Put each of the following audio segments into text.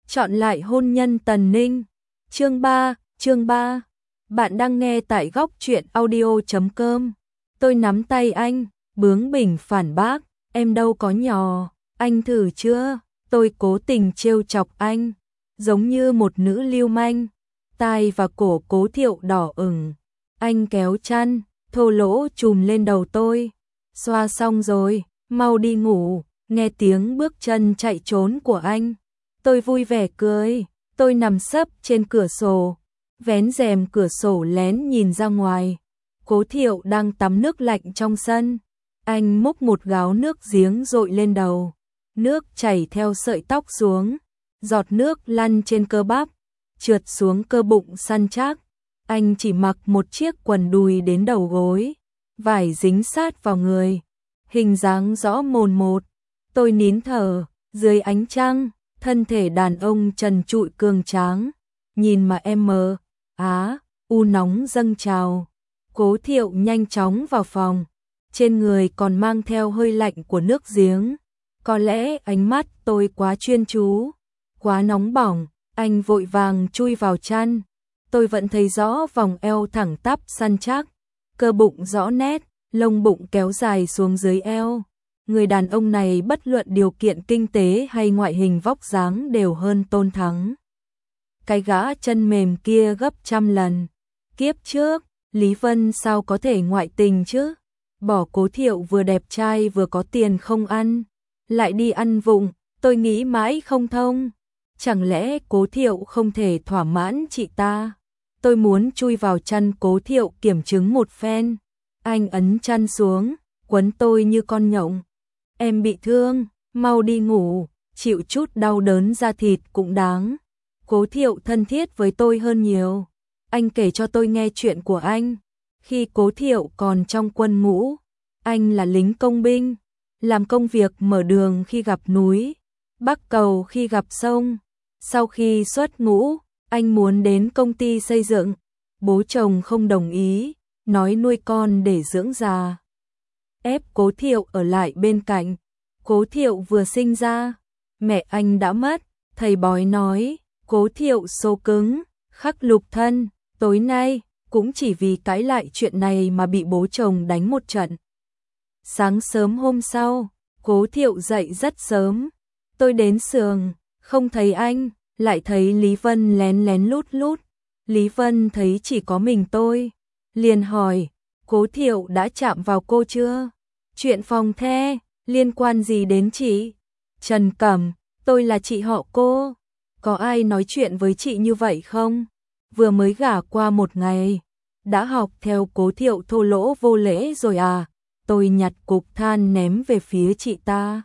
Chọn lại hôn nhân Tần Ninh. Chương 3. Bạn đang nghe tại góc truyện audio.com. Tôi nắm tay anh, bướng bỉnh phản bác, em đâu có nhỏ, anh thử chưa? Tôi cố tình trêu chọc anh, giống như một nữ lưu manh. Tai và cổ Cố Thiệu đỏ ửng. Anh kéo chăn, thô lỗ trùm lên đầu tôi. Xoa xong rồi, mau đi ngủ. Nghe tiếng bước chân chạy trốn của anh, tôi vui vẻ cười. Tôi nằm sấp trên cửa sổ, vén rèm cửa sổ lén nhìn ra ngoài. Cố Thiệu đang tắm nước lạnh trong sân. Anh múc một gáo nước giếng dội lên đầu. Nước chảy theo sợi tóc xuống, giọt nước lăn trên cơ bắp, trượt xuống cơ bụng săn chắc. Anh chỉ mặc một chiếc quần đùi đến đầu gối, vải dính sát vào người, hình dáng rõ mồn một. Tôi nín thở, dưới ánh trăng, thân thể đàn ông trần trụi cường tráng, nhìn mà em u nóng dâng trào. Cố Thiệu nhanh chóng vào phòng, trên người còn mang theo hơi lạnh của nước giếng. Có lẽ ánh mắt tôi quá chuyên chú, quá nóng bỏng, anh vội vàng chui vào chăn. Tôi vẫn thấy rõ vòng eo thẳng tắp săn chắc, cơ bụng rõ nét, lông bụng kéo dài xuống dưới eo. Người đàn ông này bất luận điều kiện kinh tế hay ngoại hình vóc dáng đều hơn Tôn Thắng. Cái gã chân mềm kia gấp trăm lần. Kiếp trước, Lý Vân sao có thể ngoại tình chứ? Bỏ Cố Thiệu vừa đẹp trai vừa có tiền không ăn, lại đi ăn vụng, tôi nghĩ mãi không thông. Chẳng lẽ Cố Thiệu không thể thỏa mãn chị ta? Tôi muốn chui vào chăn Cố Thiệu kiểm chứng một phen. Anh ấn chăn xuống, quấn tôi như con nhộng. Em bị thương, mau đi ngủ, chịu chút đau đớn da thịt cũng đáng. Cố Thiệu thân thiết với tôi hơn nhiều. Anh kể cho tôi nghe chuyện của anh. Khi Cố Thiệu còn trong quân ngũ, anh là lính công binh, làm công việc mở đường khi gặp núi, bắc cầu khi gặp sông. Sau khi xuất ngũ, anh muốn đến công ty xây dựng. Bố chồng không đồng ý, nói nuôi con để dưỡng già, ép Cố Thiệu ở lại bên cạnh. Cố Thiệu vừa sinh ra, mẹ anh đã mất. Thầy bói nói Cố Thiệu số cứng, khắc lục thân. Tối nay cũng chỉ vì cãi lại chuyện này mà bị bố chồng đánh một trận. Sáng sớm hôm sau, Cố Thiệu dậy rất sớm. Tôi đến xưởng, không thấy anh, lại thấy Lý Vân lén lén lút lút. Lý Vân thấy chỉ có mình tôi, liền hỏi, Cố Thiệu đã chạm vào cô chưa? Chuyện phòng the, liên quan gì đến chị? Trần Cẩm, tôi là chị họ cô. Có ai nói chuyện với chị như vậy không? Vừa mới gả qua một ngày, đã học theo Cố Thiệu thô lỗ vô lễ rồi à? Tôi nhặt cục than ném về phía chị ta.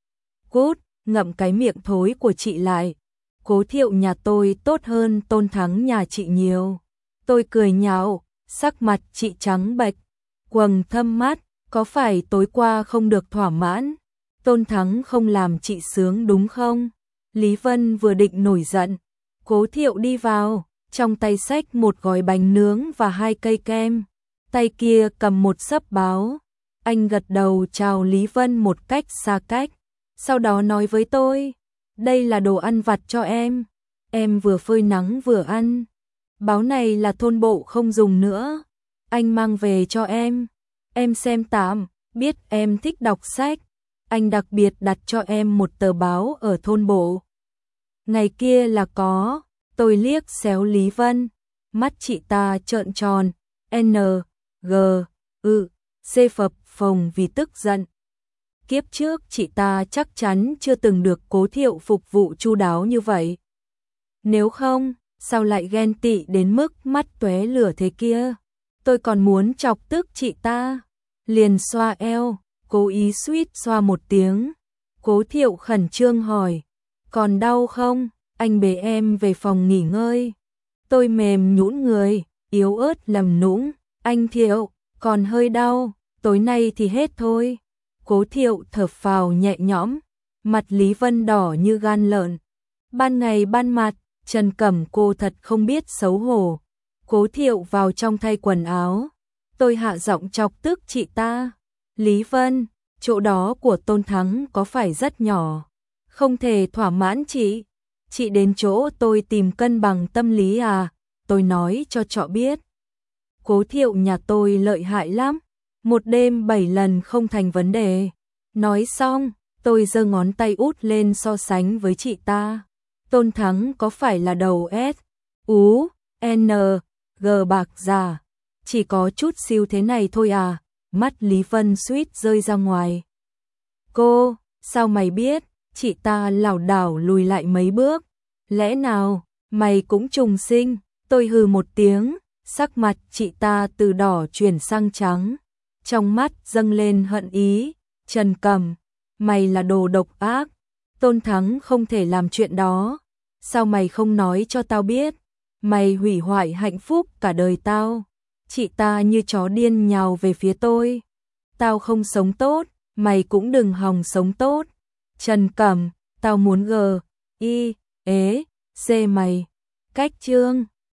Cút, ngậm cái miệng thối của chị lại. Cố Thiệu nhà tôi tốt hơn Tôn Thắng nhà chị nhiều. Tôi cười nhạo, sắc mặt chị trắng bệch, quầng thâm mắt. Có phải tối qua không được thỏa mãn? Tôn Thắng không làm chị sướng đúng không? Lý Vân vừa định nổi giận, Cố Thiệu đi vào, trong tay xách một gói bánh nướng và 2 cây kem. Tay kia cầm một xấp báo. Anh gật đầu chào Lý Vân một cách xa cách, sau đó nói với tôi, đây là đồ ăn vặt cho em vừa phơi nắng vừa ăn. Báo này là thôn bộ không dùng nữa, anh mang về cho em xem tạm, biết em thích đọc sách. Anh đặc biệt đặt cho em một tờ báo ở thôn bộ. Ngày kia là có. Tôi liếc xéo Lý Vân, mắt chị ta trợn tròn, C phập phồng vì tức giận. Kiếp trước chị ta chắc chắn chưa từng được Cố Thiệu phục vụ chu đáo như vậy. Nếu không, sao lại ghen tị đến mức mắt tóe lửa thế kia? Tôi còn muốn chọc tức chị ta, liền xoa eo, cố ý suýt xoa một tiếng. Cố Thiệu khẩn trương hỏi, còn đau không? Anh bế em về phòng nghỉ ngơi. Tôi mềm nhũn người, yếu ớt lầm nũng, anh Thiệu, còn hơi đau, tối nay thì hết thôi. Cố Thiệu thở phào nhẹ nhõm, mặt Lý Vân đỏ như gan lợn. Ban ngày ban mặt, Trần Cẩm cô thật không biết xấu hổ. Cố Thiệu vào trong thay quần áo. Tôi hạ giọng chọc tức chị ta. Lý Vân, chỗ đó của Tôn Thắng có phải rất nhỏ, không thể thỏa mãn chị? Chị đến chỗ tôi tìm cân bằng tâm lý à? Tôi nói cho trọ biết. Cố Thiệu nhà tôi lợi hại lắm, một đêm 7 lần không thành vấn đề. Nói xong, tôi giơ ngón tay út lên so sánh với chị ta. Tôn Thắng có phải là đầu S, U, N, G bạc giả, chỉ có chút siêu thế này thôi à? Mắt Lý Vân suýt rơi ra ngoài. Cô, sao mày biết? Chị ta lảo đảo lùi lại mấy bước. Lẽ nào, mày cũng trùng sinh? Tôi hừ một tiếng, sắc mặt chị ta từ đỏ chuyển sang trắng. Trong mắt dâng lên hận ý. Trần Cẩm, mày là đồ độc ác. Tôn Thắng không thể làm chuyện đó. Sao mày không nói cho tao biết? Mày hủy hoại hạnh phúc cả đời tao. Chị ta như chó điên nhào về phía tôi. Tao không sống tốt, mày cũng đừng hòng sống tốt. Trần Cẩm, tao muốn G, I, ế, C mày. Cách chương